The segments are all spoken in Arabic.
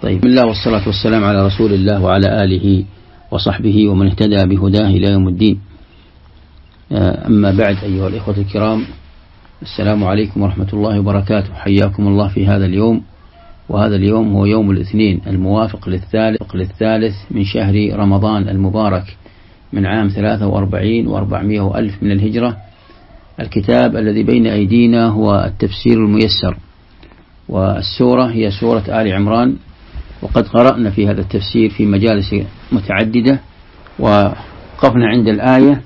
طيب، بسم الله والصلاة والسلام على رسول الله وعلى آله وصحبه ومن اهتدى بهداه إلى يوم الدين. أما بعد، أيها الإخوة الكرام، السلام عليكم ورحمة الله وبركاته. حياكم الله في هذا اليوم، وهذا اليوم هو يوم الاثنين الموافق للثالث من شهر رمضان المبارك من عام 43 و400 وألف من الهجرة. الكتاب الذي بين أيدينا هو التفسير الميسر، والسورة هي سورة آل عمران، وقد قرأنا في هذا التفسير في مجالس متعددة، وقفنا عند الآية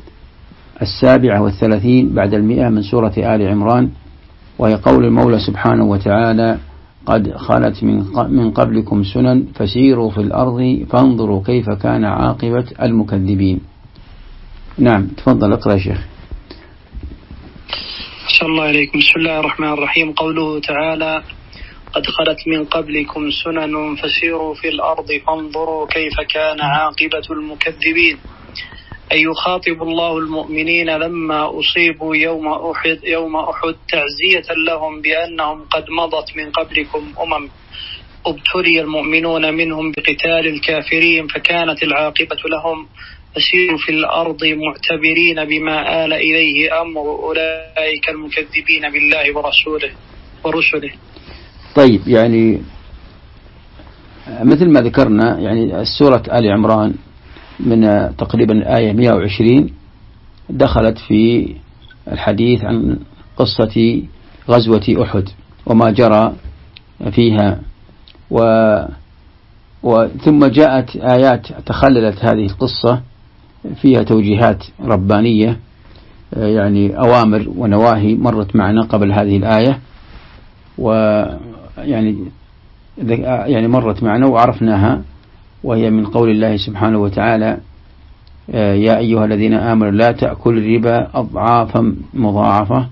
37 بعد 100 من سورة آل عمران، وهي قول المولى سبحانه وتعالى: قد خلت من قبلكم سنن فسيروا في الأرض فانظروا كيف كان عاقبة المكذبين. نعم، تفضل اقرأ يا شيخ. أحسن الله إليكم. بسم الله الرحمن الرحيم. قوله تعالى: قد خلت من قبلكم سنن فسيروا في الأرض فانظروا كيف كان عاقبة المكذبين، أي يخاطب الله المؤمنين لما أصيبوا يوم أحد تعزية لهم بأنهم قد مضت من قبلكم ابتلي المؤمنون منهم بقتال الكافرين فكانت العاقبة لهم فسيروا في الأرض معتبرين بما آل إليه أمر أولئك المكذبين بالله ورسله. طيب، يعني مثل ما ذكرنا، يعني سورة آل عمران من تقريبا الآية 120 دخلت في الحديث عن قصة غزوة أحد وما جرى فيها، ثم جاءت آيات تخللت هذه القصة فيها توجيهات ربانية، يعني أوامر ونواهي مرت معنا قبل هذه الآية، ويعني مرت معنا وعرفناها، وهي من قول الله سبحانه وتعالى: يا أيها الذين آمنوا لا تأكلوا الربا أضعافا مضاعفة،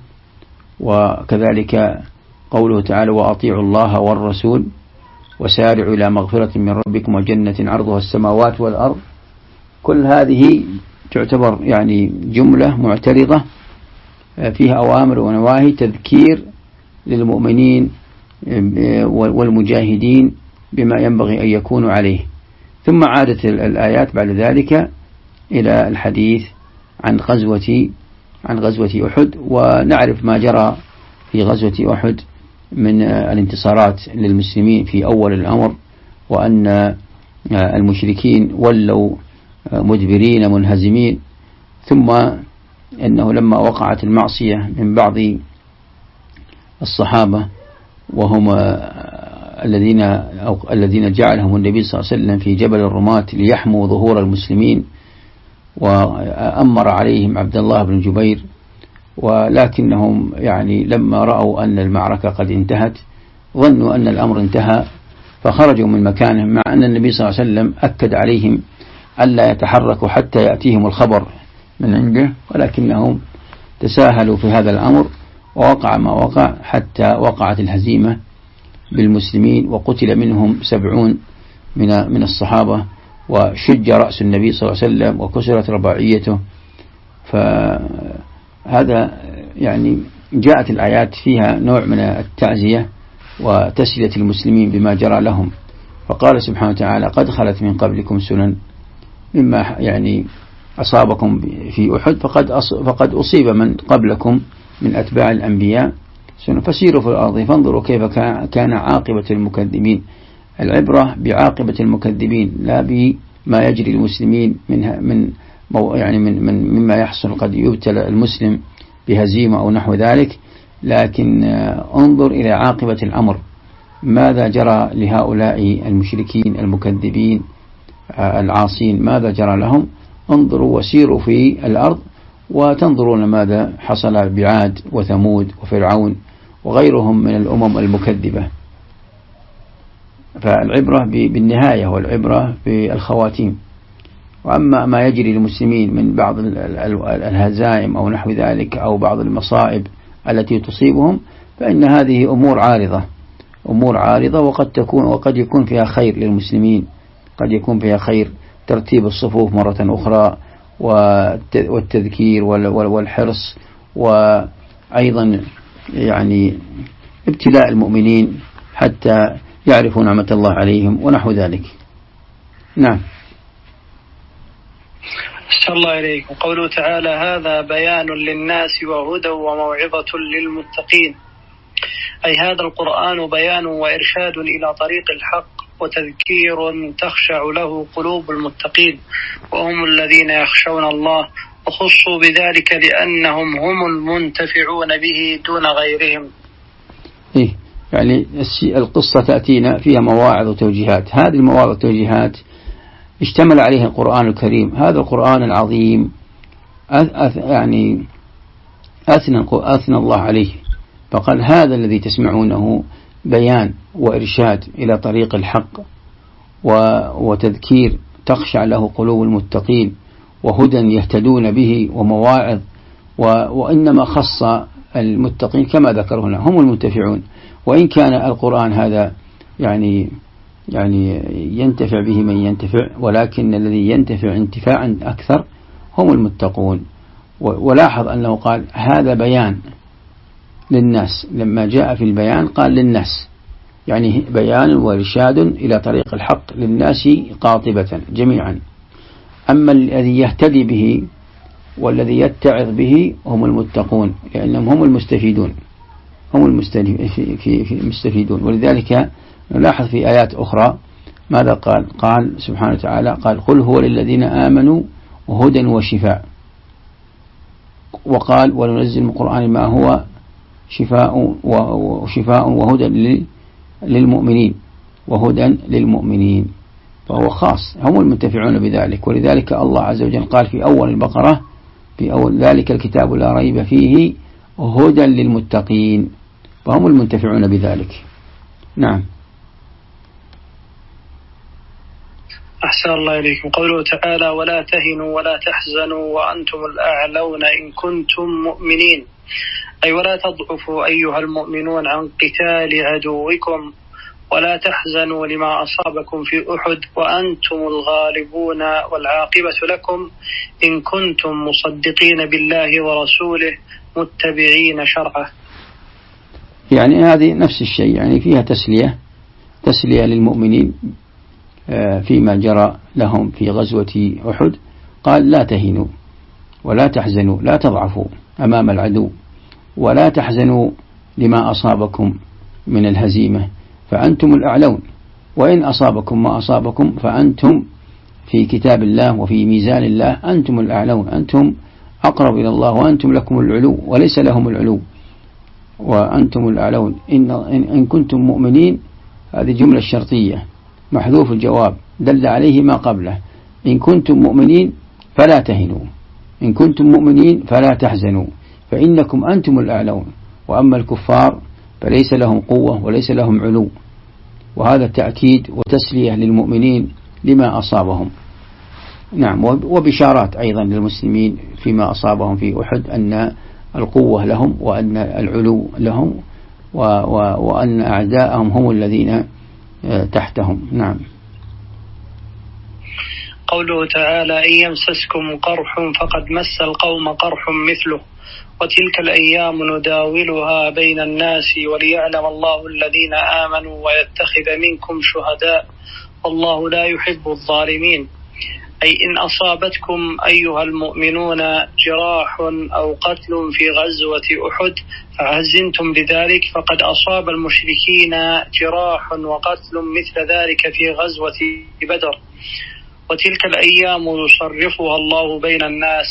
وكذلك قوله تعالى: وأطيعوا الله والرسول وسارعوا إلى مغفرة من ربكم وجنة عرضها السماوات والأرض. كل هذه تعتبر يعني جملة معترضة فيها أوامر ونواهي تذكير للمؤمنين والمجاهدين بما ينبغي أن يكونوا عليه. ثم عادت الآيات بعد ذلك إلى الحديث عن غزوة أحد، ونعرف ما جرى في غزوة أحد من الانتصارات للمسلمين في أول الأمر، وأن المشركين ولوا مدبرين منهزمين، ثم أنه لما وقعت المعصية من بعض الصحابة وهم الذين جعلهم النبي صلى الله عليه وسلم في جبل الرماة ليحموا ظهور المسلمين، وأمر عليهم عبد الله بن جبير، ولكنهم يعني لما رأوا أن المعركة قد انتهت ظنوا أن الأمر انتهى فخرجوا من مكانهم، مع أن النبي صلى الله عليه وسلم أكد عليهم ألا يتحركوا حتى يأتيهم الخبر من عنده، ولكنهم تساهلوا في هذا الأمر ووقع ما وقع حتى وقعت الهزيمة بالمسلمين، وقتل منهم 70 من الصحابة، وشج رأس النبي صلى الله عليه وسلم وكسرت رباعيته. فهذا يعني جاءت الآيات فيها نوع من التعزية وتسلية المسلمين بما جرى لهم. فقال سبحانه وتعالى: قد خلت من قبلكم سنن، مما يعني أصابكم في أحد فقد أصيب من قبلكم من أتباع الأنبياء، فسيروا في الأرض فانظروا كيف كان عاقبة المكذبين. العبرة بعاقبة المكذبين لا بما يجري المسلمين مما يحصل، قد يبتلى المسلم بهزيمة أو نحو ذلك، لكن انظر إلى عاقبة الأمر، ماذا جرى لهؤلاء المشركين المكذبين العاصين، ماذا جرى لهم. انظروا وسيروا في الأرض وتنظرون ماذا حصل بعاد وثمود وفرعون وغيرهم من الأمم المكذبة. فالعبرة بالنهاية والعبرة بالخواتيم. وأما ما يجري للمسلمين من بعض الهزائم أو نحو ذلك أو بعض المصائب التي تصيبهم، فإن هذه أمور عارضة، وقد يكون فيها خير للمسلمين، قد يكون فيها خير، ترتيب الصفوف مرة أخرى والتذكير والحرص، وأيضا يعني ابتلاء المؤمنين حتى يعرفوا نعمة الله عليهم ونحو ذلك. نعم. أحسن الله إليكم. قوله تعالى هذا بيان للناس وهدى وموعظة للمتقين، أي هذا القرآن بيان وإرشاد إلى طريق الحق وتذكير تخشع له قلوب المتقين وهم الذين يخشون الله، وخصوا بذلك لأنهم هم المنتفعون به دون غيرهم. يعني القصة تأتينا فيها مواعظ وتوجيهات، هذه المواعظ والتوجيهات اشتمل عليها القرآن الكريم. هذا القرآن العظيم يعني أثنى الله عليه، فقال هذا الذي تسمعونه بيان وإرشاد إلى طريق الحق وتذكير تخشع له قلوب المتقين وهدى يهتدون به ومواعظ، وإنما خص المتقين كما ذكر هنا هم المنتفعون. وإن كان القرآن هذا يعني ينتفع به من ينتفع، ولكن الذي ينتفع انتفاعا أكثر هم المتقون. ولاحظ أنه قال هذا بيان للناس، لما جاء في البيان قال للناس، يعني بيان وإرشاد إلى طريق الحق للناس قاطبة جميعا. أما الذي يهتدي به والذي يتعظ به هم المتقون، لأنهم هم المستفيدون، هم المستفيدون. ولذلك نلاحظ في آيات أخرى ماذا قال سبحانه وتعالى قال قل هو للذين آمنوا هدى وشفاء، وقال وننزل من القرآن ما هو شفاء وهدى للمؤمنين وهدى للمؤمنين، فهو خاص، هم المنتفعون بذلك. ولذلك الله عز وجل قال في أول البقرة في أول ذلك الكتاب لا ريب فيه هدى للمتقين، فهم المنتفعون بذلك. نعم. أحسن الله إليكم. قوله تعالى ولا تهنوا ولا تحزنوا وأنتم الأعلون إن كنتم مؤمنين، أي ولا تضعفوا أيها المؤمنون عن قتال عدوكم، ولا تحزنوا لما أصابكم في أحد وأنتم الغالبون والعاقبة لكم إن كنتم مصدقين بالله ورسوله متبعين شرعه. يعني هذه نفس الشيء، يعني فيها تسلية للمؤمنين فيما جرى لهم في غزوة أحد. قال لا تهنوا ولا تحزنوا، لا تضعفوا أمام العدو، ولا تحزنوا لما أصابكم من الهزيمة فأنتم الأعلون، وإن أصابكم ما أصابكم فأنتم في كتاب الله وفي ميزان الله أنتم الأعلون، أنتم أقرب إلى الله وأنتم لكم العلو وليس لهم العلو، وأنتم الأعلون إن كنتم مؤمنين. هذه جملة شرطية محذوف الجواب دل عليه ما قبله، إن كنتم مؤمنين فلا تهنوا، إن كنتم مؤمنين فلا تحزنوا، فإنكم أنتم الأعلون، وأما الكفار فليس لهم قوة وليس لهم علو. وهذا تأكيد وتسلية للمؤمنين لما أصابهم. نعم. وبشارات أيضا للمسلمين فيما أصابهم في أحد أن القوة لهم وأن العلو لهم وأن أعداءهم هم الذين تحتهم. نعم. قوله تعالى إن يمسسكم قرح فقد مس القوم قرح مثله وتلك الأيام نداولها بين الناس وليعلم الله الذين آمنوا ويتخذ منكم شهداء والله لا يحب الظالمين. أي إن أصابتكم أيها المؤمنون جراح أو قتل في غزوة أحد فحزنتم بذلك فقد أصاب المشركين جراح وقتل مثل ذلك في غزوة بدر. وتلك الأيام يصرفها الله بين الناس،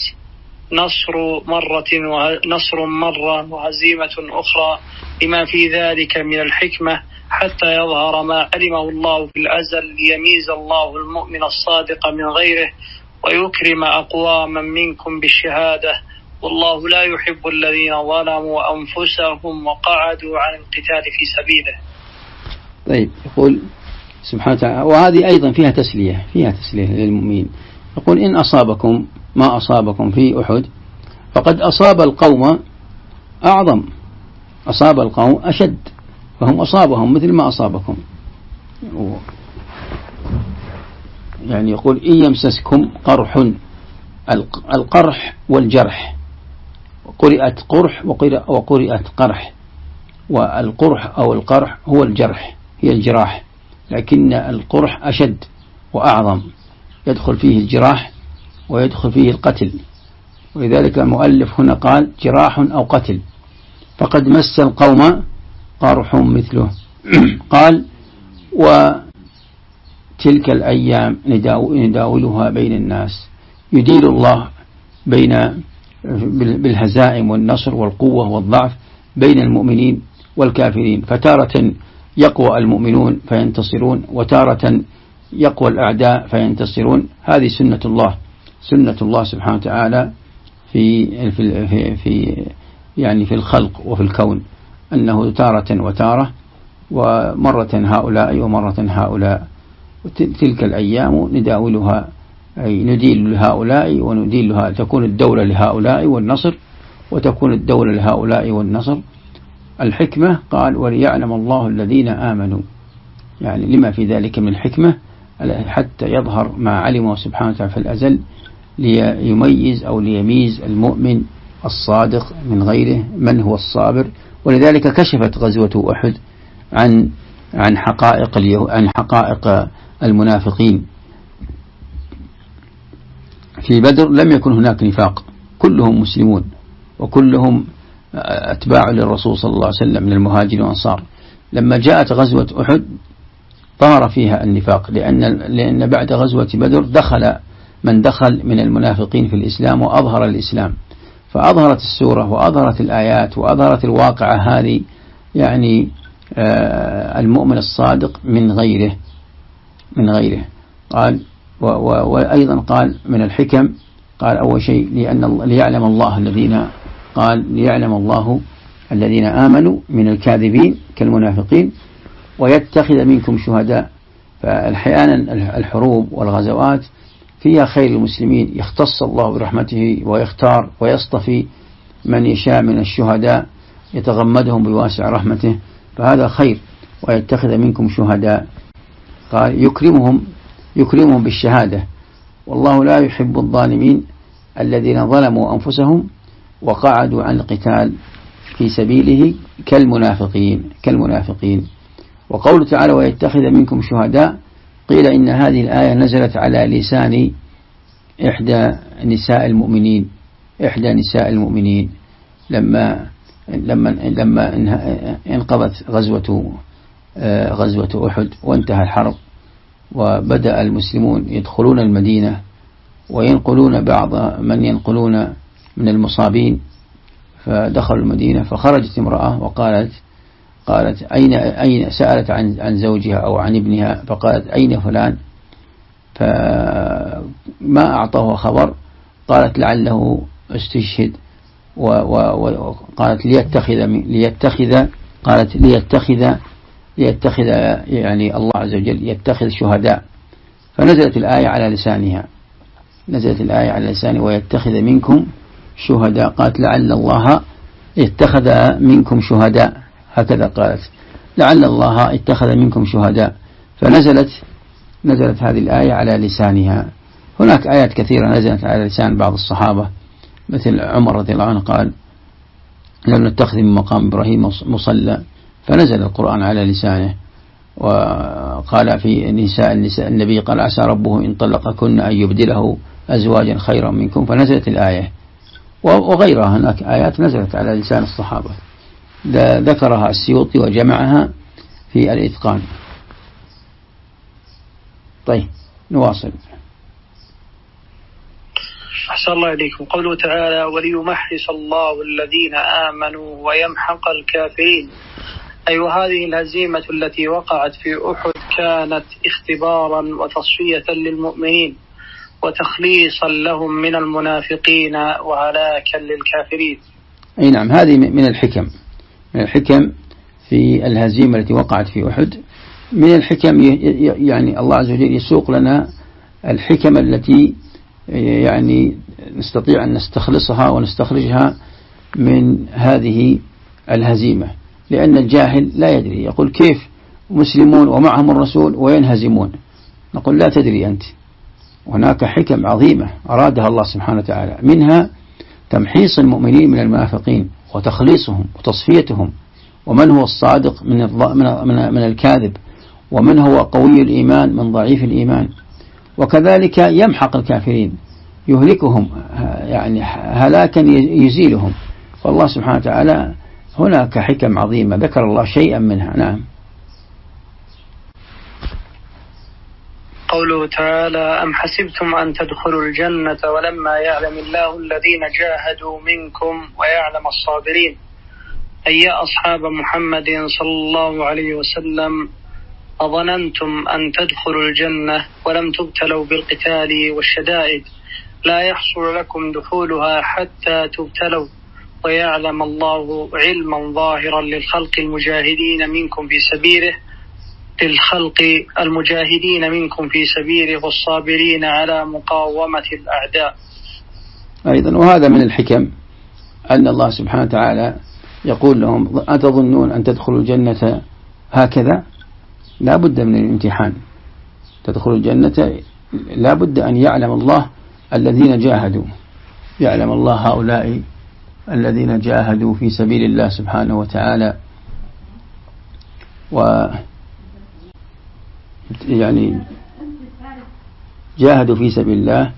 نصر مرة وهزيمة أخرى لما في ذلك من الحكمة حتى يظهر ما علمه الله في الأزل ليميز الله المؤمن الصادق من غيره ويكرم أقواما منكم بالشهادة والله لا يحب الذين ظلموا أنفسهم وقعدوا عن القتال في سبيله. طيب. يقول سبحانه وتعالى وهذه أيضا فيها تسلية للمؤمنين. يقول إن أصابكم ما أصابكم في أحد فقد أصاب القوم أعظم، أصاب القوم أشد، فهم أصابهم مثل ما أصابكم. يعني يقول إن يمسسكم قرح، القرح والجرح، قرئت قرح وقرئت قرح، والقرح أو القرح هو الجرح هي الجراح، لكن القرح أشد وأعظم، يدخل فيه الجراح ويدخل فيه القتل، ولذلك المؤلف هنا قال جراح أو قتل، فقد مس القوم قرح مثله. قال وتلك الأيام نداولها بين الناس، يديل الله بين بالهزائم والنصر والقوة والضعف بين المؤمنين والكافرين، فتارة يقوى المؤمنون فينتصرون، وتارة يقوى الأعداء فينتصرون. هذه سنة الله، سنة الله سبحانه وتعالى في الخلق وفي الكون، أنه تارة وتارة، ومرة هؤلاء ومرة هؤلاء. تلك الأيام نداولها، أي نديل لهؤلاء ونديل لهؤلاء، تكون الدولة لهؤلاء والنصر، وتكون الدولة لهؤلاء والنصر. الحكمة قال وليعلم الله الذين آمنوا، يعني لما في ذلك من الحكمة حتى يظهر ما علمه سبحانه وتعالى في الأزل، ليميز أو ليميز المؤمن الصادق من غيره، من هو الصابر. ولذلك كشفت غزوة أحد عن حقائق المنافقين. في بدر لم يكن هناك نفاق، كلهم مسلمون وكلهم أتباع للرسول صلى الله عليه وسلم من المهاجرين والأنصار. لما جاءت غزوة أحد ظهر فيها النفاق، لأن بعد غزوة بدر دخل من المنافقين في الإسلام وأظهر الإسلام، فأظهرت السورة وأظهرت الآيات وأظهرت الواقعة هذه، يعني المؤمن الصادق من غيره. قال وأيضا قال من الحكم، قال أول شيء ليعلم الله الذين آمنوا من الكاذبين كالمنافقين، ويتخذ منكم شهداء. فأحيانا الحروب والغزوات فيها خير المسلمين، يختص الله برحمته ويختار ويصطفي من يشاء من الشهداء يتغمدهم بواسع رحمته، فهذا خير. ويتخذ منكم شهداء، قال يكرمهم بالشهادة، والله لا يحب الظالمين الذين ظلموا أنفسهم وقعدوا عن القتال في سبيله كالمنافقين. وقوله تعالى ويتخذ منكم شهداء، قيل إن هذه الآية نزلت على لسان إحدى نساء المؤمنين لما انقضت غزوة أحد وانتهى الحرب، وبدأ المسلمون يدخلون المدينة وينقلون بعض من ينقلون من المصابين، فدخلوا المدينة، فخرجت امرأة وقالت أين سألت عن زوجها أو عن ابنها، فقالت أين فلان، فما أعطوها خبر، قالت لعله استشهد، وقالت ليتخذ يعني الله عز وجل يتخذ شهداء، فنزلت الآية على لسانه ويتخذ منكم شهداء، قالت لعل الله اتخذ منكم شهداء، هكذا قالت لعل الله اتخذ منكم شهداء، فنزلت هذه الآية على لسانها. هناك آيات كثيرة نزلت على لسان بعض الصحابة، مثل عمر رضي الله عنه قال لم نتخذ من مقام إبراهيم مصلى، فنزل القرآن على لسانه. وقال في نساء النبي قال عسى ربه إن طلقكن أن يبدله أزواجا خيرا منكم، فنزلت الآية. وغيرها هناك آيات نزلت على لسان الصحابة، ذكرها السيوطي وجمعها في الإتقان. طيب نواصل. أحسن الله إليكم. قوله تعالى وليمحص الله الذين آمنوا ويمحق الكافرين، أي وهذه الهزيمة التي وقعت في أحد كانت اختبارا وتصفية للمؤمنين وتخليصا لهم من المنافقين وهلاكا للكافرين. أي نعم، هذه من الحكم في الهزيمة التي وقعت في أحد. من الحكم يعني الله عز وجل يسوق لنا الحكم التي يعني نستطيع أن نستخلصها ونستخرجها من هذه الهزيمة، لأن الجاهل لا يدري، يقول كيف مسلمون ومعهم الرسول وينهزمون؟ نقول لا تدري أنت، هناك حكم عظيمة أرادها الله سبحانه وتعالى، منها تمحيص المؤمنين من المنافقين وتخليصهم وتصفيتهم، ومن هو الصادق من الكاذب، ومن هو قوي الإيمان من ضعيف الإيمان. وكذلك يمحق الكافرين يهلكهم يعني هلاكا يزيلهم. فالله سبحانه وتعالى هناك حكم عظيمة ذكر الله شيئا منها. نعم. قوله تعالى أم حسبتم أن تدخلوا الجنة ولما يعلم الله الذين جاهدوا منكم ويعلم الصابرين، أي يا أصحاب محمد صلى الله عليه وسلم أظننتم أن تدخلوا الجنة ولم تبتلوا بالقتال والشدائد لا يحصل لكم دخولها حتى تبتلوا ويعلم الله علما ظاهرا للخلق المجاهدين منكم في سبيله والصابرين على مقاومة الأعداء. أيضا وهذا من الحكم أن الله سبحانه وتعالى يقول لهم أتظنون أن تدخلوا الجنة هكذا؟ لا بد من الامتحان. تدخلوا الجنة لا بد أن يعلم الله الذين جاهدوا، يعلم الله هؤلاء الذين جاهدوا في سبيل الله سبحانه وتعالى يعني جاهدوا في سبيل الله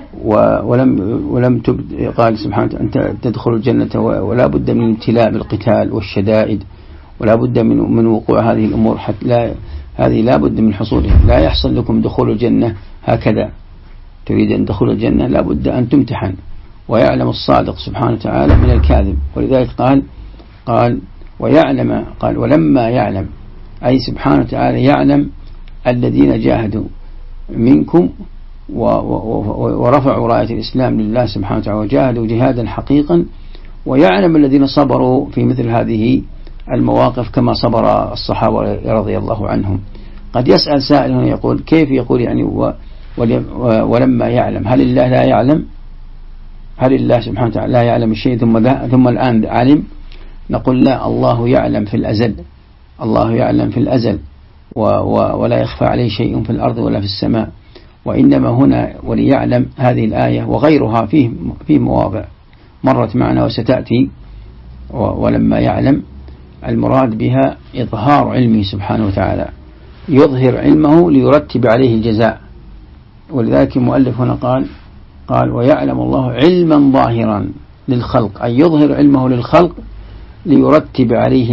ولم قال سبحانه أن تدخلوا الجنة ولا بد من الابتلاء بالقتال والشدائد ولا بد من وقوع هذه الأمور حتى هذه لا بد من حصولها. لا يحصل لكم دخول الجنة هكذا. تريد أن تدخل الجنة لا بد أن تمتحن ويعلم الصادق سبحانه وتعالى من الكاذب. ولذلك قال ويعلم، قال ولما يعلم، أي سبحانه وتعالى يعلم الذين جاهدوا منكم ورفعوا راية الإسلام لله سبحانه وتعالى وجاهدوا جهادا حقيقا، ويعلم الذين صبروا في مثل هذه المواقف كما صبر الصحابة رضي الله عنهم. قد يسأل سائل هنا يقول كيف يقول يعني ولما يعلم؟ هل الله لا يعلم؟ هل الله سبحانه وتعالى لا يعلم الشيء ثم الآن علم؟ نقول لا، الله يعلم في الأزل، الله يعلم في الأزل ولا يخفى عليه شيء في الأرض ولا في السماء. وإنما هنا وليعلم هذه الآية وغيرها في مواضع مرت معنا وستأتي. ولما يعلم المراد بها إظهار علمه سبحانه وتعالى، يظهر علمه ليرتب عليه الجزاء. ولذلك المؤلف هنا قال ويعلم الله علما ظاهرا للخلق، أي يظهر علمه للخلق ليرتب عليه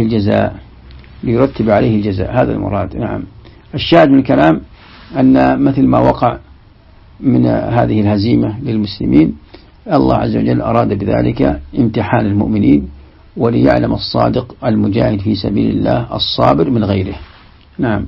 الجزاء، هذا المراد. نعم. الشاهد من الكلام أن مثل ما وقع من هذه الهزيمة للمسلمين الله عز وجل أراد بذلك امتحان المؤمنين وليعلم الصادق المجاهد في سبيل الله الصابر من غيره. نعم.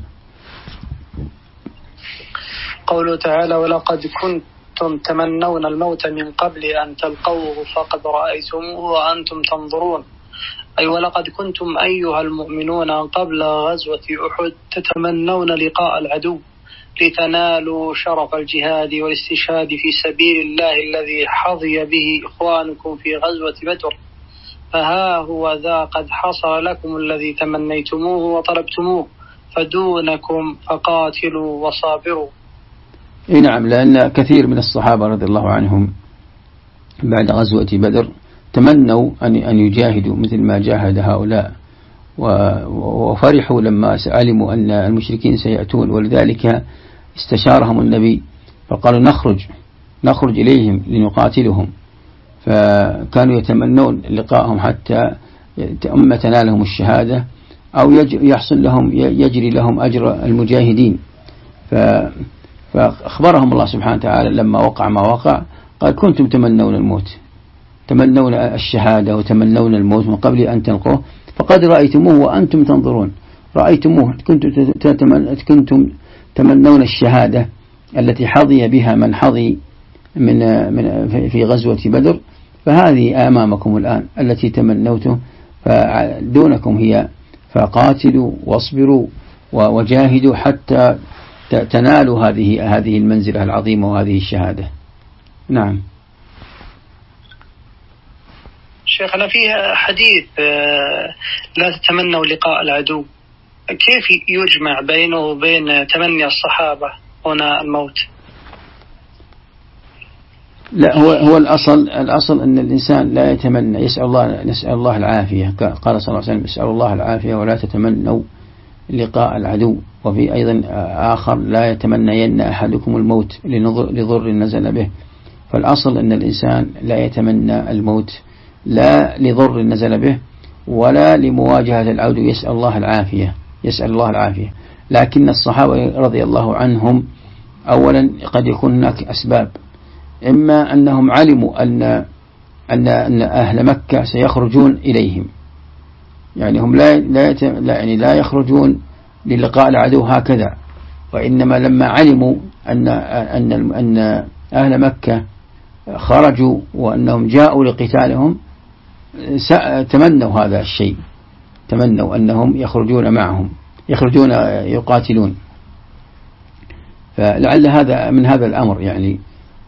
قوله تعالى ولقد كنتم تمنون الموت من قبل أن تلقوه فقد رأيتموه وأنتم تنظرون، أي ولقد كنتم أيها المؤمنون قبل غزوة أحد تتمنون لقاء العدو لتنالوا شرف الجهاد والاستشهاد في سبيل الله الذي حظي به إخوانكم في غزوة بدر، فها هو ذا قد حصل لكم الذي تمنيتموه وطلبتموه فدونكم فقاتلوا وصابروا. نعم، لأن كثير من الصحابة رضي الله عنهم بعد غزوة بدر تمنوا أن يجاهدوا مثل ما جاهد هؤلاء، وفرحوا لما علموا أن المشركين سيأتون، ولذلك استشارهم النبي فقالوا نخرج إليهم لنقاتلهم، فكانوا يتمنون لقاءهم حتى تنالهم الشهادة أو يحصل لهم يجري لهم أجر المجاهدين. فأخبرهم الله سبحانه وتعالى لما وقع ما وقع قال كنتم تمنون الموت، تمنون الشهادة وتمنون الموت من قبل أن تلقوه فقد رأيتموه وأنتم تنظرون. رأيتموه، كنتم تمنون الشهادة التي حظي بها من حظي من في غزوة بدر، فهذه أمامكم الآن التي تمنوته فدونكم هي، فقاتلوا واصبروا وجاهدوا حتى تنالوا هذه المنزلة العظيمة وهذه الشهادة. نعم. شيخنا فيها حديث لا تتمنوا لقاء العدو، كيف يجمع بينه وبين تمني الصحابة هنا الموت؟ لا، هو الأصل أن الإنسان لا يتمنى، نسأل الله العافية. قال صلى الله عليه وسلم اسأل الله العافية ولا تتمنوا لقاء العدو. وفي أيضا آخر: لا يتمنين أحدكم الموت لضر نزل به. فالأصل أن الإنسان لا يتمنى الموت، لا لضر نزل به ولا لمواجهة العدو، يسأل الله العافية. لكن الصحابة رضي الله عنهم أولا قد يكون هناك أسباب: إما أنهم علموا أن أهل مكة سيخرجون إليهم، يعني هم لا يخرجون للقاء العدو هكذا، وإنما لما علموا أن أهل مكة خرجوا وأنهم جاءوا لقتالهم تمنوا هذا الشيء، تمنوا أنهم يخرجون معهم، يخرجون يقاتلون. فلعل هذا من هذا الأمر، يعني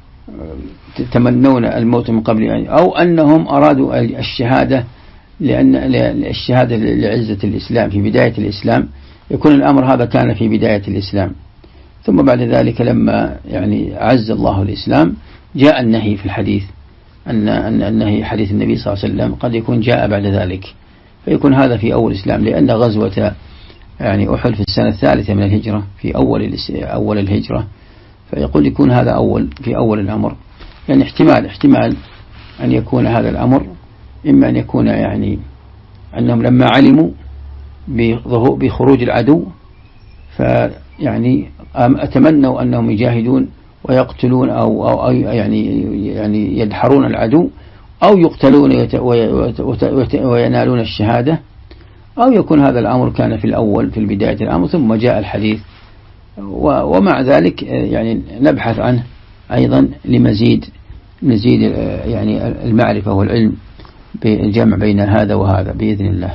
تمنون الموت من قبل، أو أنهم أرادوا الشهادة، لأن الشهادة لعزة الإسلام في بداية الإسلام، يكون الأمر هذا كان في بداية الإسلام، ثم بعد ذلك لما يعني عز الله الإسلام جاء النهي في الحديث، أن النهي حديث النبي صلى الله عليه وسلم قد يكون جاء بعد ذلك، فيكون هذا في أول الإسلام، لأن غزوة يعني أحد في السنة الثالثة من الهجرة، في أول الهجرة، فيقول يكون هذا في أول الأمر. يعني احتمال أن يكون هذا الأمر، إما أن يكون يعني أنهم لما علموا بخروج العدو فيعني أتمنوا أنهم يجاهدون ويقتلون أو يعني يدحرون العدو، أو يقتلون وينالون الشهادة، أو يكون هذا الأمر كان في الأول في بداية الأمر ثم جاء الحديث. ومع ذلك يعني نبحث عنه أيضا لمزيد يعني المعرفة والعلم بالجمع بين هذا وهذا بإذن الله.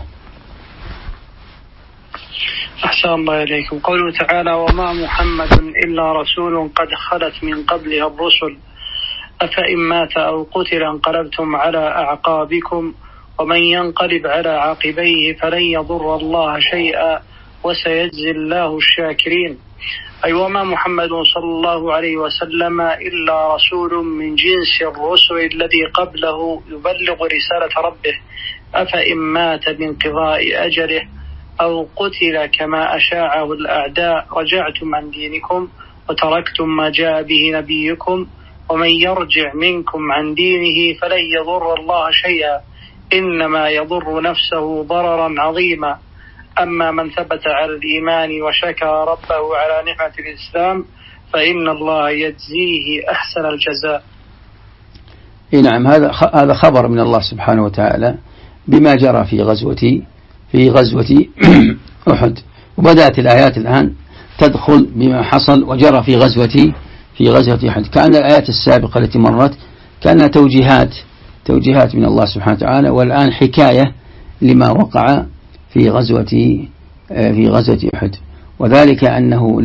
أحسن الله إليكم. قوله تعالى: وما محمد إلا رسول قد خلت من قبله الرسل أفإن مات أو قتل انقلبتم على أعقابكم ومن ينقلب على عاقبيه فلن يضر الله شيئا وسيجزي الله الشاكرين. أي وما محمد صلى الله عليه وسلم إلا رسول من جنس الرسل الذي قبله يبلغ رسالة ربه، أفإن مات بانقضاء أجله أو قتل كما أشاعه الأعداء رجعتم عن دينكم وتركتم ما جاء به نبيكم ومن يرجع منكم عن دينه فلن يضر الله شيئا إنما يضر نفسه ضررا عظيما. أما من ثبت على الإيمان وشكر ربه على نعمة الإسلام فإن الله يجزيه أحسن الجزاء. نعم، هذا خبر من الله سبحانه وتعالى بما جرى في غزوة أحد، وبدأت الآيات الآن تدخل بما حصل وجرى في غزوة أحد. كأن الآيات السابقة التي مرت كأنها توجيهات من الله سبحانه وتعالى، والآن حكاية لما وقع في غزوة أحد. وذلك أنه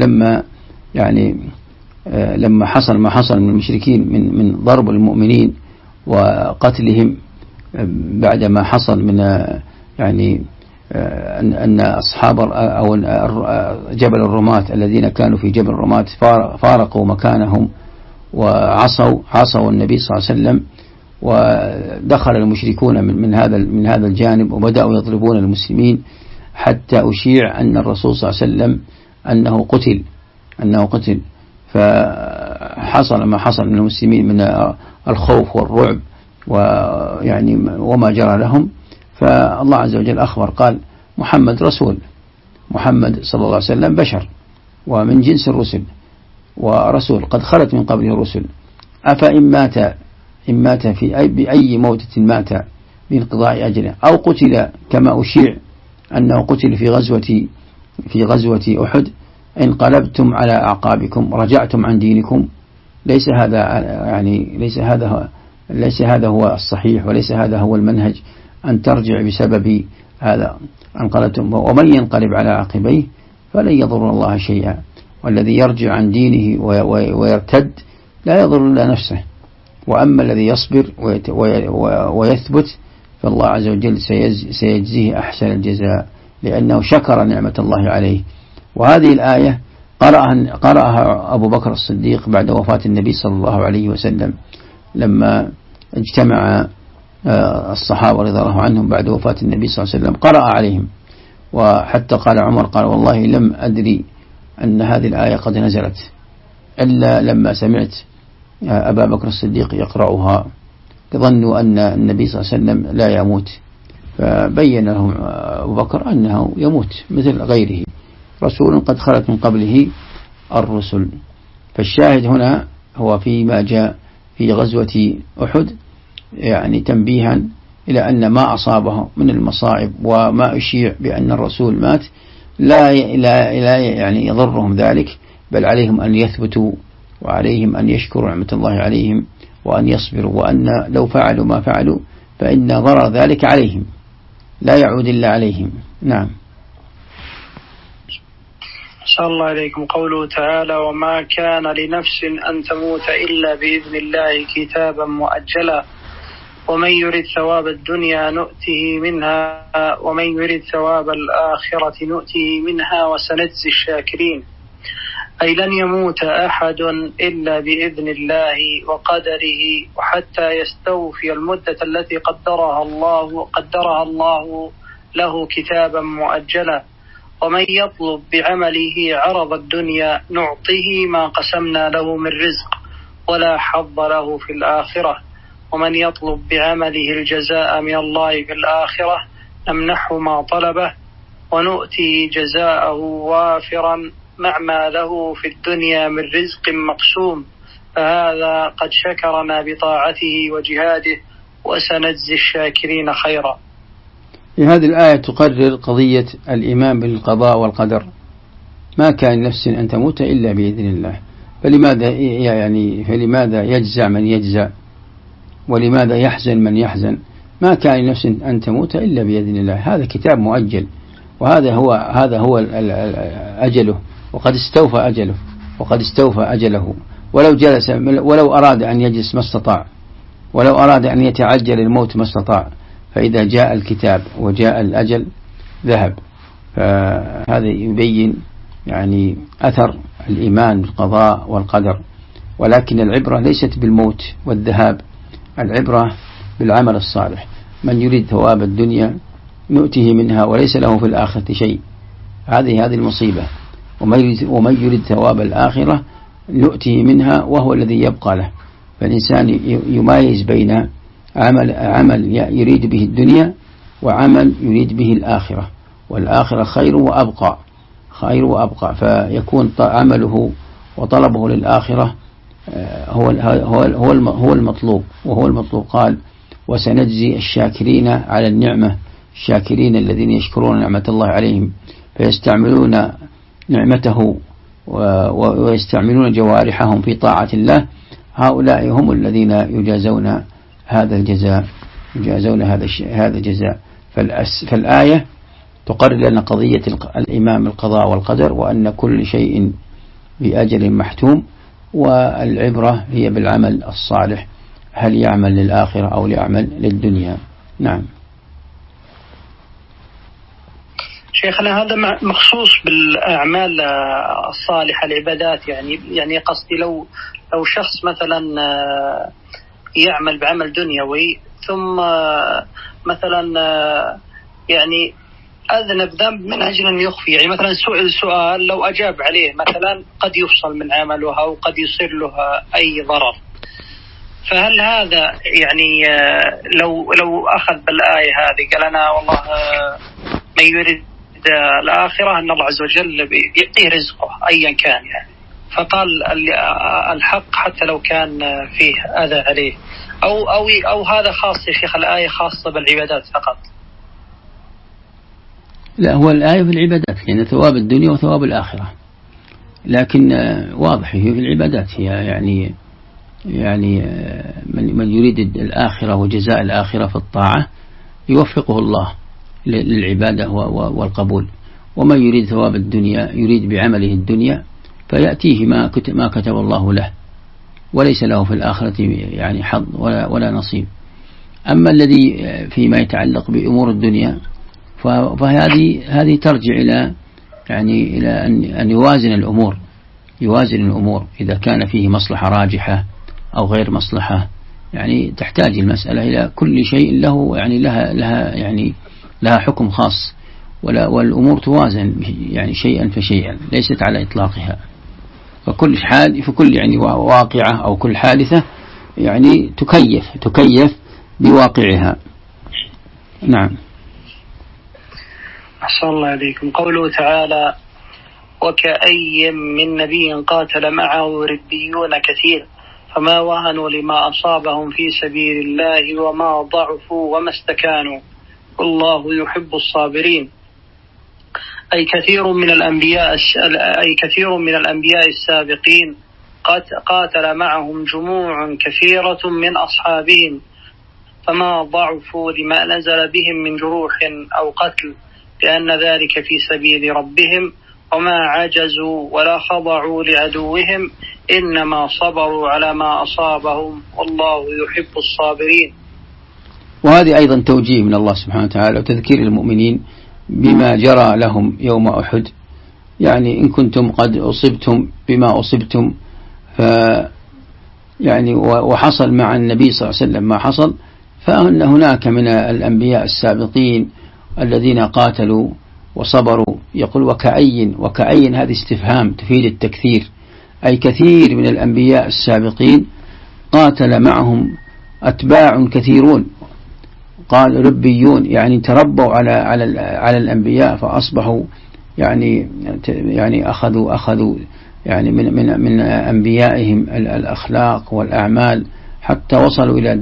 لما حصل ما حصل من المشركين من ضرب المؤمنين وقتلهم، بعد ما حصل من يعني أن أصحاب أو جبل الرماة الذين كانوا في جبل الرماة فارقوا مكانهم وعصوا النبي صلى الله عليه وسلم، ودخل المشركون من هذا الجانب وبدأوا يضربون المسلمين، حتى أشيع أن الرسول صلى الله عليه وسلم أنه قتل. فحصل ما حصل من المسلمين من الخوف والرعب وما جرى لهم. فالله عز وجل أخبر قال: محمد رسول، محمد صلى الله عليه وسلم بشر ومن جنس الرسل ورسول قد خلت من قبله الرسل، أفإن مات بأي موتة مات بانقضاء أجله أو قتل كما أشيع أنه قتل في غزوة أحد انقلبتم على أعقابكم رجعتم عن دينكم. ليس هذا هو الصحيح، وليس هذا هو المنهج، أن ترجع بسبب هذا انقلبتم. ومن ينقلب على عقبيه فلن يضر الله شيئا، والذي يرجع عن دينه ويرتد لا يضر إلا نفسه، وأما الذي يصبر ويثبت فالله عز وجل سيجزيه أحسن الجزاء، لأنه شكر نعمة الله عليه. وهذه الآية قرأها أبو بكر الصديق بعد وفاة النبي صلى الله عليه وسلم، لما اجتمع الصحابة رضي الله عنهم بعد وفاة النبي صلى الله عليه وسلم قرأ عليهم وحتى قال عمر قال والله لم أدري أن هذه الآية قد نزلت إلا لما سمعت أبا بكر الصديق يقرأها، ظنوا أن النبي صلى الله عليه وسلم لا يموت، فبين لهم أبو بكر أنه يموت مثل غيره، رسول قد خلت من قبله الرسل. فالشاهد هنا هو فيما جاء في غزوة أحد يعني تنبيها إلى أن ما أصابه من المصائب وما أشيع بأن الرسول مات لا يعني يضرهم ذلك، بل عليهم أن يثبتوا وعليهم أن يشكروا نعمة الله عليهم وأن يصبروا، وأن لو فعلوا ما فعلوا فإن ضرر ذلك عليهم لا يعود إلا عليهم. نعم. صلى الله عليكم. قوله تعالى وما كان لنفس أن تموت إلا بإذن الله كتابا مؤجلا ومن يرد ثواب الدنيا نؤته منها ومن يرد ثواب الآخرة نؤته منها وسنجزي الشاكرين، أي لن يموت أحد إلا بإذن الله وقدره وحتى يستوفي المدة التي قدرها الله له كتابا مؤجلا. ومن يطلب بعمله عرض الدنيا نعطه ما قسمنا له من رزق ولا حظ له في الآخرة، ومن يطلب بعمله الجزاء من الله في الآخرة نمنحه ما طلبه ونؤتي جزاءه وافرا مع ما له في الدنيا من رزق مقسوم، فهذا قد شكرنا بطاعته وجهاده وسنجزي الشاكرين خيرا. هذه الآية تقرر قضية الإيمان بالقضاء والقدر، ما كان نفس أن تموت إلا بإذن الله، فلماذا يجزع من يجزع ولماذا يحزن من يحزن؟ ما كان نفس أن تموت إلا بإذن الله، هذا كتاب مؤجل، وهذا هو أجله، وقد استوفى أجله، ولو أراد أن يجلس ما استطاع، ولو أراد أن يتعجل الموت ما استطاع، فإذا جاء الكتاب وجاء الأجل ذهب. فهذا يبين يعني أثر الإيمان بالقضاء والقدر، ولكن العبرة ليست بالموت والذهاب، العبرة بالعمل الصالح. من يريد ثواب الدنيا نؤته منها وليس له في الآخرة شيء، هذه المصيبة. ومن يريد ثواب الآخرة نؤته منها وهو الذي يبقى له. فالإنسان يميز بين عمل يريد به الدنيا وعمل يريد به الآخرة، والآخرة خير وأبقى، فيكون عمله وطلبه للآخرة هو المطلوب، وهو المطلوب. قال وسنجزي الشاكرين على النعمة، الشاكرين الذين يشكرون نعمة الله عليهم فيستعملون نعمته ويستعملون جوارحهم في طاعة الله، هؤلاء هم الذين يجازون هذا الجزاء، هذا الجزاء. فالآية تقرر لنا قضية الإيمان بالقضاء والقدر، وأن كل شيء بأجل محتوم، والعبرة هي بالعمل الصالح، هل يعمل للآخرة أو يعمل للدنيا. نعم. شيخنا هذا مخصوص بالأعمال الصالحة العبادات، يعني قصدي لو شخص مثلا يعمل بعمل دنيوي ثم مثلا يعني أذنب ذنب من أجل أن يخفي، يعني مثلا سؤال لو أجاب عليه مثلا قد يفصل من عمله أو قد يصير له أي ضرر، فهل هذا يعني لو أخذ بالآية هذه قال أنا والله ما يريد الآخرة أن الله عز وجل يعطيه رزقه أيا كان، يعني فقال الحق حتى لو كان فيه أذى عليه، أو هذا خاص يا شيخ الآية خاصة بالعبادات فقط؟ لا، هو الآية في العبادات، يعني ثواب الدنيا وثواب الآخرة، لكن واضح هي في العبادات، هي يعني من يريد الآخرة وجزاء الآخرة في الطاعة يوفقه الله للعبادة والقبول، ومن يريد ثواب الدنيا يريد بعمله الدنيا فيأتيه ما كتب الله له، وليس له في الآخرة يعني حظ ولا نصيب. أما الذي فيما يتعلق بأمور الدنيا فهذه ترجع إلى أن يوازن الأمور إذا كان فيه مصلحة راجحة أو غير مصلحة، يعني تحتاج المسألة إلى كل شيء له لها حكم خاص، والأمور توازن يعني شيئا فشيئا، ليست على إطلاقها. فكل حال في كل يعني واقعة أو كل حادثة يعني تكيف بواقعها. نعم. أحسن الله عليكم. قوله تعالى: وكأي من نبي قاتل معه ربيون كثير فما وهنوا لما أصابهم في سبيل الله وما ضعفوا وما استكانوا والله يحب الصابرين. أي كثير من الأنبياء السابقين قاتل معهم جموع كثيرة من أصحابهم فما ضعفوا لما نزل بهم من جروح أو قتل، لأن ذلك في سبيل ربهم، وما عجزوا ولا خضعوا لعدوهم، إنما صبروا على ما أصابهم والله يحب الصابرين. وهذه أيضا توجيه من الله سبحانه وتعالى وتذكير المؤمنين بما جرى لهم يوم أحد. يعني إن كنتم قد أصبتم بما أصبتم يعني وحصل مع النبي صلى الله عليه وسلم ما حصل، فأن هناك من الأنبياء السابقين الذين قاتلوا وصبروا. يقول وكأي هذه استفهام تفيد التكثير، أي كثير من الأنبياء السابقين قاتل معهم أتباع كثيرون، قال ربيون يعني تربوا على الأنبياء فأصبحوا يعني أخذوا يعني من أنبيائهم الأخلاق والأعمال، حتى وصلوا إلى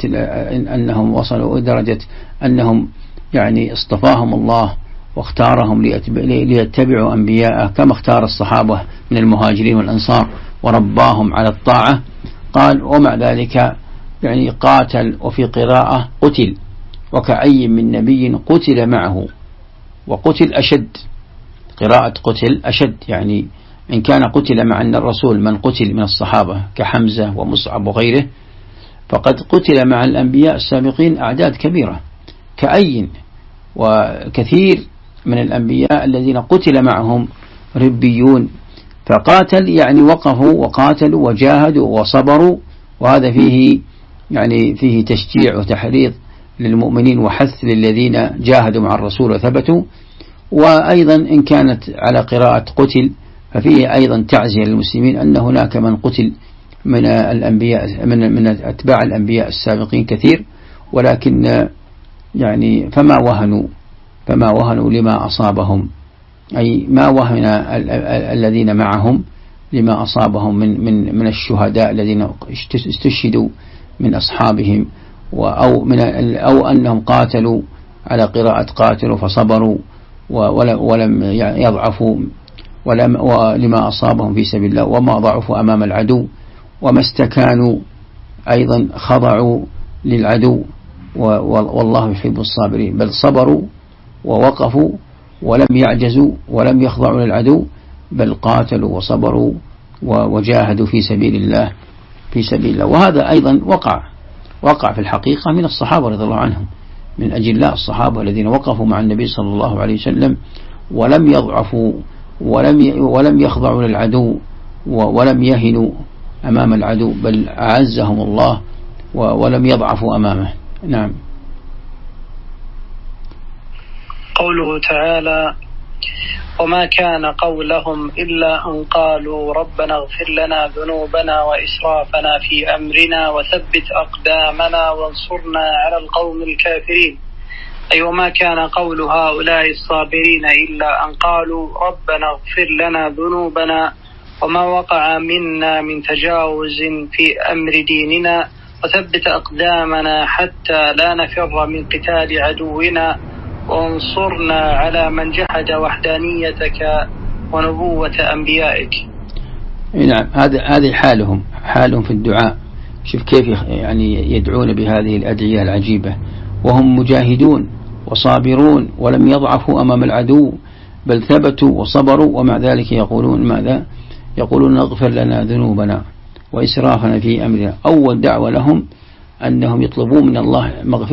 درجة أنهم يعني اصطفاهم الله واختارهم ليتبعوا أنبياءه كما اختار الصحابة من المهاجرين والأنصار ورباهم على الطاعة. قال ومع ذلك يعني قاتل، وفي قراءة قتل، وكأي من نبي قتل معه، وقتل أشد، قراءة قتل أشد، يعني إن كان قتل مع أن الرسول من قتل من الصحابة كحمزة ومصعب وغيره، فقد قتل مع الأنبياء السابقين أعداد كبيرة كأي، وكثير من الأنبياء الذين قتل معهم ربيون، فقاتل يعني وقفوا وقاتلوا وجاهدوا وصبروا. وهذا فيه تشجيع وتحريض للمؤمنين وحث للذين جاهدوا مع الرسول وثبتوا. وأيضا إن كانت على قراءة قتل ففيه أيضا تعزية للمسلمين أن هناك من قتل من الأنبياء من أتباع الأنبياء السابقين كثير، ولكن يعني فما وهنوا لما أصابهم، أي ما وهن الذين معهم لما أصابهم من الشهداء الذين استشهدوا من أصحابهم، أو أنهم قاتلوا على قراءة قاتلوا فصبروا ولم يضعفوا ولما أصابهم في سبيل الله، وما ضعفوا أمام العدو، وما استكانوا أيضا خضعوا للعدو، والله يحب الصابرين. بل صبروا ووقفوا ولم يعجزوا ولم يخضعوا للعدو، بل قاتلوا وصبروا وجاهدوا في سبيل الله. وهذا أيضا وقع في الحقيقة من الصحابة رضي الله عنهم، من أجلاء الصحابة الذين وقفوا مع النبي صلى الله عليه وسلم ولم يضعفوا ولم يخضعوا للعدو ولم يهنوا أمام العدو، بل أعزهم الله ولم يضعفوا أمامه. نعم. قوله تعالى: وما كان قولهم إلا أن قالوا ربنا اغفر لنا ذنوبنا وإسرافنا في أمرنا وثبت أقدامنا وانصرنا على القوم الكافرين. أي وما كان قول هؤلاء الصابرين إلا أن قالوا ربنا اغفر لنا ذنوبنا وما وقع منا من تجاوز في أمر ديننا وثبت أقدامنا حتى لا نفر من قتال عدونا وانصرنا على من جحد وحدانيتك ونبوة أنبيائك. نعم، هذه حالهم في الدعاء. شوف كيف يعني يدعون بهذه الأدعية العجيبة وهم مجاهدون وصابرون ولم يضعفوا أمام العدو، بل ثبتوا وصبروا، ومع ذلك يقولون ماذا؟ يقولون اغفر لنا ذنوبنا وإسرافنا في أمرنا. أول دعوة لهم أنهم يطلبون من الله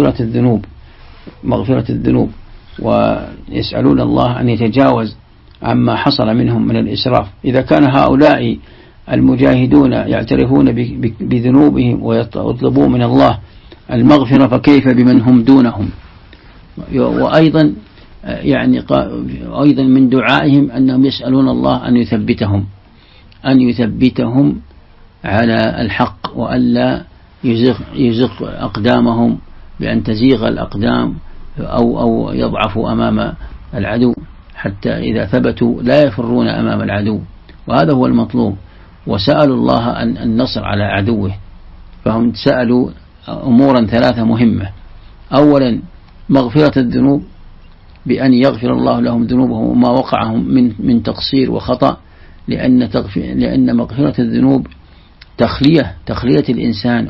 مغفرة الذنوب ويسألون الله أن يتجاوز عما حصل منهم من الإسراف. إذا كان هؤلاء المجاهدون يعترفون بذنوبهم ويطلبون من الله المغفرة، فكيف بمن هم دونهم؟ وأيضا يعني أيضا من دعائهم أنهم يسألون الله أن يثبتهم على الحق، وألا يزغ أقدامهم بأن تزيغ الأقدام أو يضعفوا أمام العدو، حتى إذا ثبتوا لا يفرون أمام العدو، وهذا هو المطلوب. وسألوا الله النصر على عدوه، فهم سألوا أمورا ثلاثة مهمة: أولا مغفرة الذنوب، بأن يغفر الله لهم ذنوبهم وما وقعهم من تقصير وخطأ، لأن مغفرة الذنوب تخلية الإنسان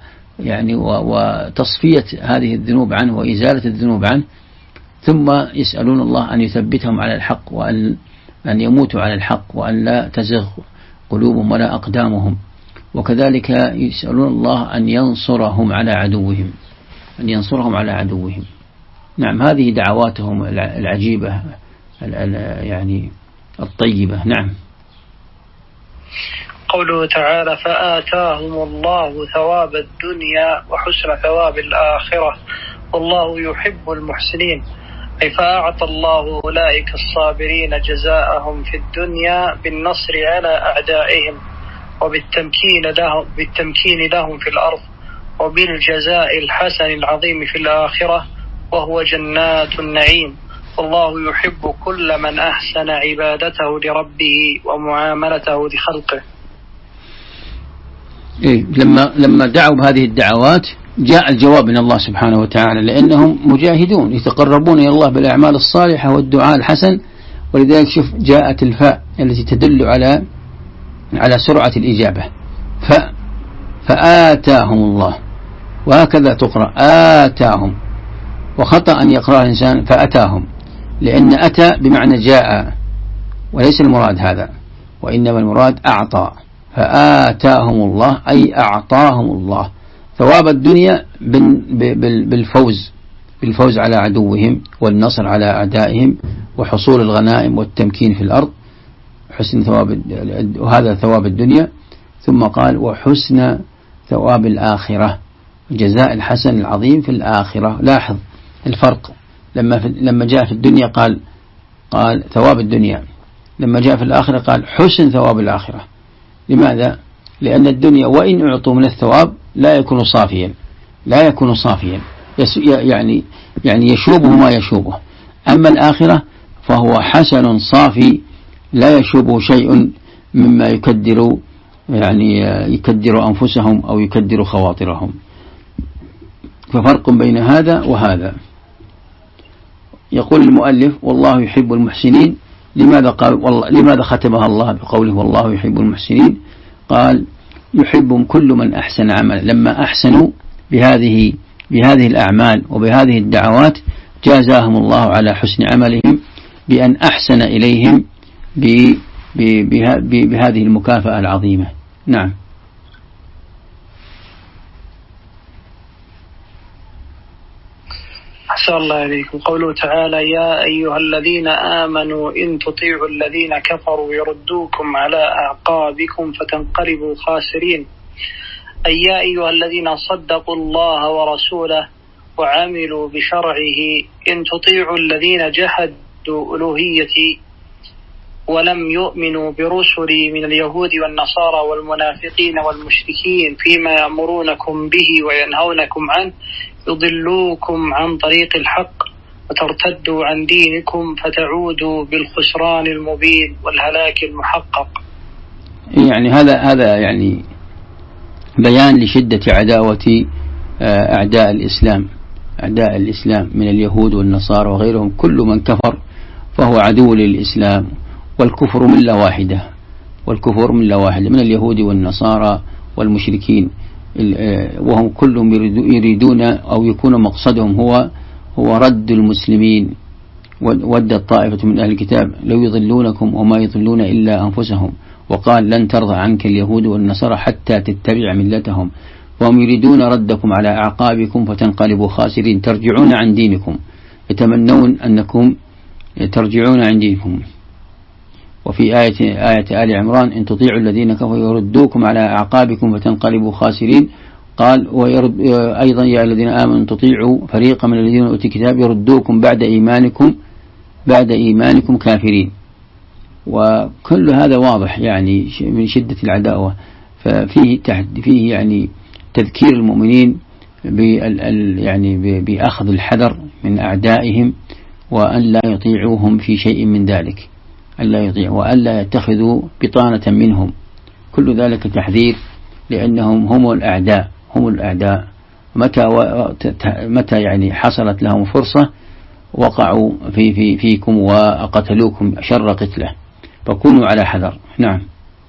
وتصفية هذه الذنوب عنه وإزالة الذنوب عنه. ثم يسألون الله أن يثبتهم على الحق، وأن يموتوا على الحق، وأن لا تزغ قلوبهم ولا أقدامهم. وكذلك يسألون الله أن ينصرهم على عدوهم. نعم، هذه دعواتهم العجيبة يعني الطيبة. نعم. قوله تعالى: فآتاهم الله ثواب الدنيا وحسن ثواب الآخرة والله يحب المحسنين، أي فأعطى الله أولئك الصابرين جزاءهم في الدنيا بالنصر على أعدائهم وبالتمكين لهم في الأرض، وبالجزاء الحسن العظيم في الآخرة وهو جنات النعيم، والله يحب كل من أحسن عبادته لربه ومعاملته لخلقه. لما دعوا بهذه الدعوات جاء الجواب من الله سبحانه وتعالى، لأنهم مجاهدون يتقربون إلى الله بالأعمال الصالحة والدعاء الحسن، ولذلك شوف جاءت الفاء التي تدل على سرعة الإجابة، فآتاهم الله، وهكذا تقرأ آتاهم، وخطأ أن يقرأ الإنسان فأتاهم، لأن أتى بمعنى جاء، وليس المراد هذا، وإنما المراد أعطى. فآتاهم الله أي أعطاهم الله ثواب الدنيا بالفوز على عدوهم والنصر على أعدائهم وحصول الغنائم والتمكين في الأرض، حسن ثواب، وهذا ثواب الدنيا. ثم قال وحسن ثواب الآخرة، جزاء الحسن العظيم في الآخرة. لاحظ الفرق، لما جاء في الدنيا قال ثواب الدنيا، لما جاء في الآخرة قال حسن ثواب الآخرة. لماذا؟ لأن الدنيا وإن أعطوا من الثواب لا يكون صافيا، يعني يشوبه ما يشوبه. أما الآخرة فهو حسن صافي لا يشوبه شيء مما يكدر أنفسهم أو يكدر خواطرهم. ففرق بين هذا وهذا. يقول المؤلف والله يحب المحسنين. لماذا ختمها الله بقوله والله يحب المحسنين؟ قال يحبهم كل من أحسن عملا، لما أحسنوا بهذه الأعمال وبهذه الدعوات جازاهم الله على حسن عملهم بأن أحسن إليهم بهذه المكافأة العظيمة. نعم. أحسن الله إليكم. قوله تعالى يا أيها الذين آمنوا إن تطيعوا الذين كفروا يردوكم على أعقابكم فتنقلبوا خاسرين، أي يا أيها الذين صدقوا الله ورسوله وعملوا بشرعه إن تطيعوا الذين جحدوا ألوهيتي ولم يؤمنوا برسلي من اليهود والنصارى والمنافقين والمشركين فيما يأمرونكم به وينهونكم عنه يضلوكم عن طريق الحق وترتدوا عن دينكم فتعودوا بالخسران المبين والهلاك المحقق. يعني هذا يعني بيان لشدة عداوة أعداء الإسلام من اليهود والنصارى وغيرهم. كل من كفر فهو عدو للإسلام، والكفر ملة واحدة من اليهود والنصارى والمشركين، وهم كلهم يريدون أو يكون مقصدهم هو رد المسلمين. ودت طائفة من أهل الكتاب لو يضلونكم وما يضلون إلا أنفسهم، وقال لن ترضى عنك اليهود والنصارى حتى تتبع ملتهم، وهم يريدون ردكم على أعقابكم فتنقلبوا خاسرين، ترجعون عن دينكم، يتمنون أنكم ترجعون عن دينكم. وفي آية آل عمران إن تطيعوا الذين كفروا يردوكم على أعقابكم فتنقلبوا خاسرين، قال أيضا يا الذين آمنوا تطيعوا فريقا من الذين أوتوا الكتاب يردوكم بعد إيمانكم بعد إيمانكم كافرين. وكل هذا واضح يعني من شدة العداوة. فيه يعني تذكير المؤمنين يعني بأخذ الحذر من أعدائهم، وأن لا يطيعوهم في شيء من ذلك، ألا يطيعوا وأن لا يتخذوا بطانة منهم. كل ذلك تحذير، لأنهم هم الأعداء. متى يعني حصلت لهم فرصة وقعوا فيكم وقتلوكم شر قتله، فكونوا على حذر. نعم.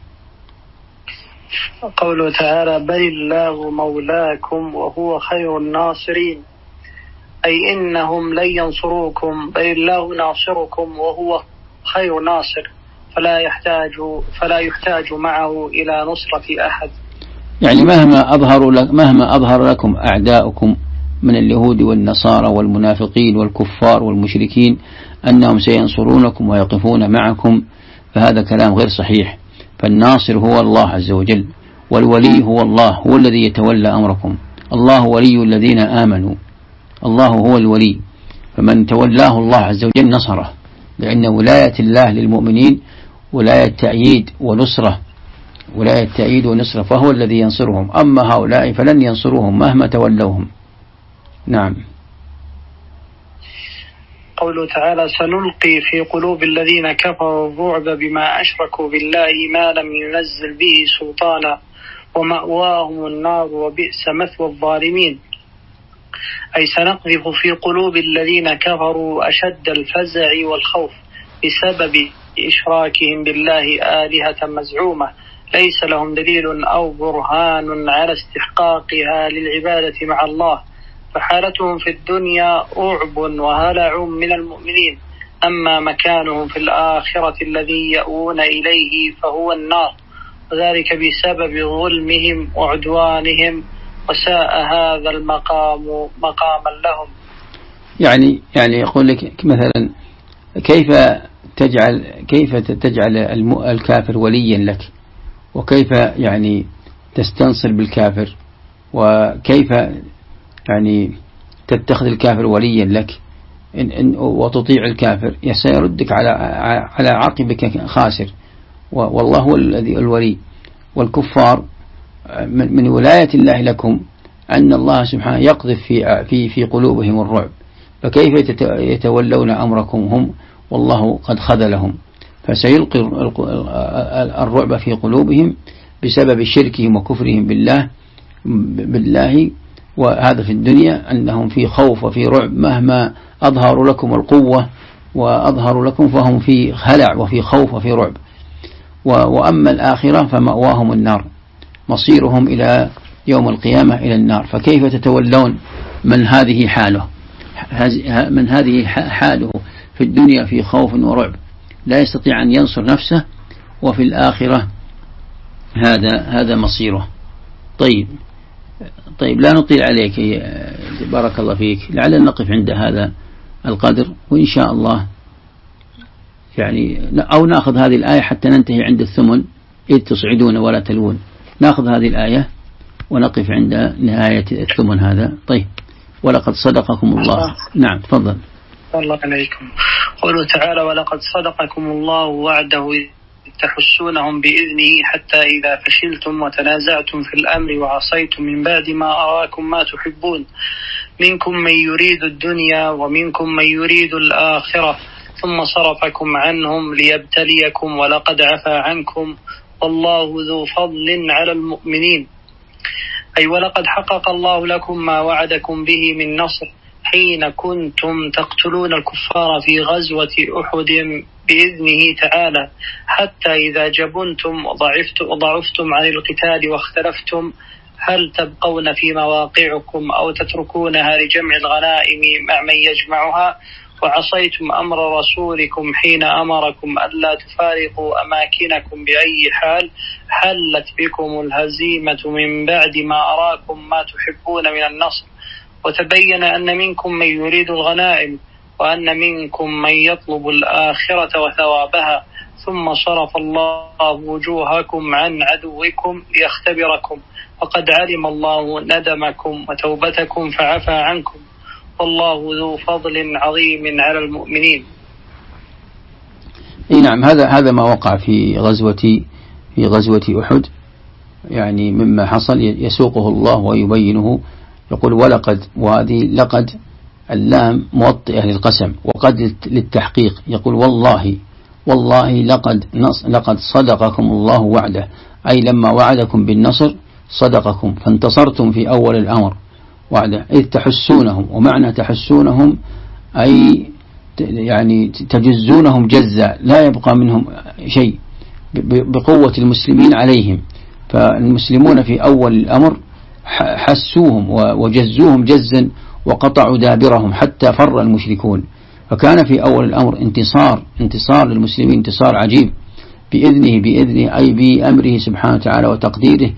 قوله تعالى: بل الله مولاكم وهو خير الناصرين، أي إنهم لن ينصروكم، بل الله ناصركم وهو خير ناصر، فلا يحتاج معه إلى نصرة أحد. يعني مهما أظهر لكم أعداؤكم من اليهود والنصارى والمنافقين والكفار والمشركين أنهم سينصرونكم ويقفون معكم، فهذا كلام غير صحيح. فالناصر هو الله عز وجل، والولي هو الله، هو الذي يتولى أمركم. الله ولي الذين آمنوا، الله هو الولي، فمن تولاه الله عز وجل نصره، لأن ولاية الله للمؤمنين ولاية تأييد ونصرة، فهو الذي ينصرهم. أما هؤلاء فلن ينصروهم مهما تولوهم. نعم. قوله تعالى: سنلقي في قلوب الذين كفروا الرعب بما أشركوا بالله ما لم ينزل به سلطانا ومأواهم النار وبئس مثوى الظالمين، أي سنقذف في قلوب الذين كفروا أشد الفزع والخوف بسبب إشراكهم بالله آلهة مزعومة ليس لهم دليل أو برهان على استحقاقها للعبادة مع الله، فحالتهم في الدنيا رعب وهلع من المؤمنين. أما مكانهم في الآخرة الذي يأوون إليه فهو النار، وذلك بسبب ظلمهم وعدوانهم، وساء هذا المقام مقاما لهم. يعني يقول لك مثلا كيف تجعل الكافر وليا لك، وكيف يعني تستنصر بالكافر، وكيف يعني تتخذ الكافر وليا لك وتطيع الكافر، سيردك على عقبك خاسر. والله هو الولي. والكفار من ولاية الله لكم أن الله سبحانه يقذف في قلوبهم الرعب، فكيف يتولون أمركم هم والله قد خذلهم، فسيلقي الرعب في قلوبهم بسبب شركهم وكفرهم بالله. وهذا في الدنيا أنهم في خوف وفي رعب، مهما أظهروا لكم القوة وأظهروا لكم فهم في هلع وفي خوف وفي رعب. وأما الآخرة فمأواهم النار، مصيرهم إلى يوم القيامة إلى النار. فكيف تتولون من هذه حاله في الدنيا في خوف ورعب، لا يستطيع أن ينصر نفسه، وفي الآخرة هذا مصيره. طيب لا نطيل عليك، بارك الله فيك، لعلنا نقف عند هذا القدر، وإن شاء الله يعني أو نأخذ هذه الآية حتى ننتهي عند الثمن، إذ تصعدون ولا تلوون. نأخذ هذه الآية ونقف عند نهاية الثمن هذا. طيب. ولقد صدقكم الله. نعم تفضل. الله عليكم. قوله تعالى: ولقد صدقكم الله وعده تحسونهم بإذنه حتى إذا فشلتم وتنازعتم في الأمر وعصيتم من بعد ما أراكم ما تحبون، منكم من يريد الدنيا ومنكم من يريد الآخرة، ثم صرفكم عنهم ليبتليكم ولقد عفا عنكم والله ذو فضل على المؤمنين. أي ولقد حقق الله لكم ما وعدكم به من نصر حين كنتم تقتلون الكفار في غزوة أحد بإذنه تعالى، حتى إذا جبنتم وضعفتم عن القتال واختلفتم، هل تبقون في مواقعكم أو تتركونها لجمع الغنائم مع من يجمعها، وعصيتم أمر رسولكم حين أمركم ألا تفارقوا أماكنكم بأي حال، حلت بكم الهزيمة من بعد ما أراكم ما تحبون من النصر، وتبين أن منكم من يريد الغنائم وأن منكم من يطلب الآخرة وثوابها، ثم صرف الله وجوهكم عن عدوكم ليختبركم، وقد علم الله ندمكم وتوبتكم فعفى عنكم، والله ذو فضل عظيم على المؤمنين. نعم، هذا ما وقع في غزوة أحد، يعني مما حصل يسوقه الله ويبينه. يقول ولقد، وهذه لقد اللام موطئة للقسم، وقد للتحقيق. يقول والله لقد صدقكم الله وعده، أي لما وعدكم بالنصر صدقكم، فانتصرتم في أول الأمر وعده، إذ تحسونهم. ومعنى تحسونهم أي يعني تجزونهم جزا، لا يبقى منهم شيء، بقوة المسلمين عليهم. فالمسلمون في أول الأمر حسوهم وجزوهم جزا وقطعوا دابرهم حتى فر المشركون. فكان في أول الأمر انتصار للمسلمين، انتصار عجيب بإذنه أي بأمره سبحانه وتعالى وتقديره،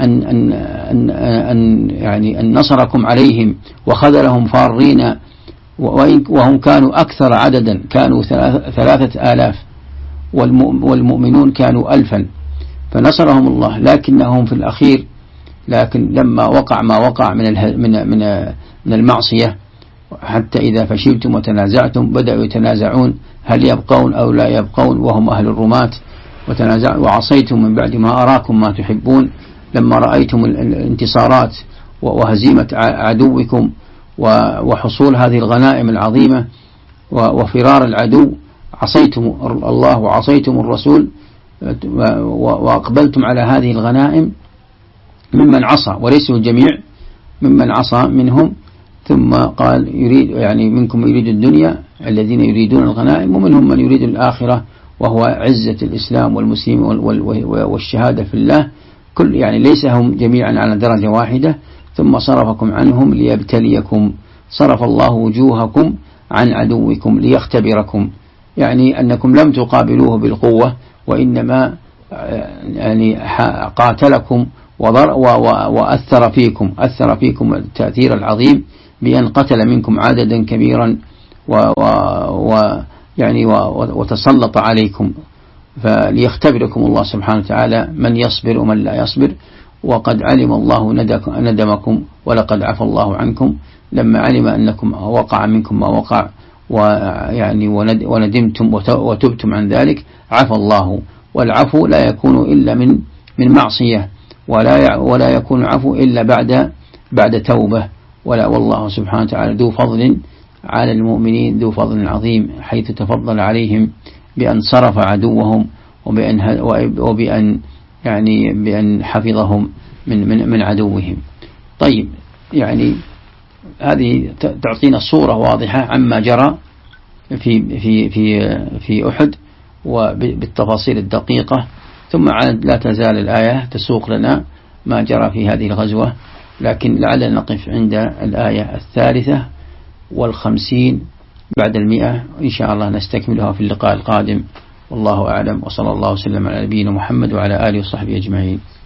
أن نصركم عليهم وخذلهم فارين، وهم كانوا أكثر عددا، كانوا 3000 والمؤمنون كانوا 1000، فنصرهم الله. لكنهم في الأخير، لكن لما وقع ما وقع من المعصية، حتى إذا فشلتم وتنازعتم بدأوا يتنازعون هل يبقون أو لا يبقون، وهم أهل الرماة، وتنازعوا وعصيتم من بعد ما أراكم ما تحبون. لما رأيتم الانتصارات وهزيمة عدوكم وحصول هذه الغنائم العظيمة وفرار العدو، عصيتم الله وعصيتم الرسول وأقبلتم على هذه الغنائم ممن عصى، وليسوا الجميع، ممن عصى منهم. ثم قال يريد، يعني منكم يريد الدنيا الذين يريدون الغنائم، ومنهم من يريد الآخرة وهو عزة الإسلام والمسلمين والشهادة في الله، كل يعني ليس هم جميعا على درجة واحدة. ثم صرفكم عنهم ليبتليكم، صرف الله وجوهكم عن عدوكم ليختبركم، يعني أنكم لم تقابلوه بالقوة، وإنما يعني قاتلكم وأثر فيكم التأثير العظيم بأن قتل منكم عددا كبيرا يعني وتسلط عليكم، فليختبركم الله سبحانه وتعالى من يصبر ومن لا يصبر. وقد علم الله ندمكم ولقد عفى الله عنكم، لما علم أنكم وقع منكم ما وقع ويعني وندمتم وتبتم عن ذلك عفى الله. والعفو لا يكون إلا من معصية، ولا يكون عفو إلا بعد توبة. والله سبحانه وتعالى ذو فضل على المؤمنين، ذو فضل عظيم، حيث تفضل عليهم بأن صرف عدوهم بأن حفظهم من عدوهم. طيب، يعني هذه تعطينا صورة واضحة عما جرى في أحد وبالتفاصيل الدقيقة. ثم لا تزال الآية تسوق لنا ما جرى في هذه الغزوة، لكن لعلنا نقف عند الآية 53 بعد 100، إن شاء الله نستكملها في اللقاء القادم. والله أعلم، وصلى الله وسلم على نبينا محمد وعلى آله وصحبه أجمعين.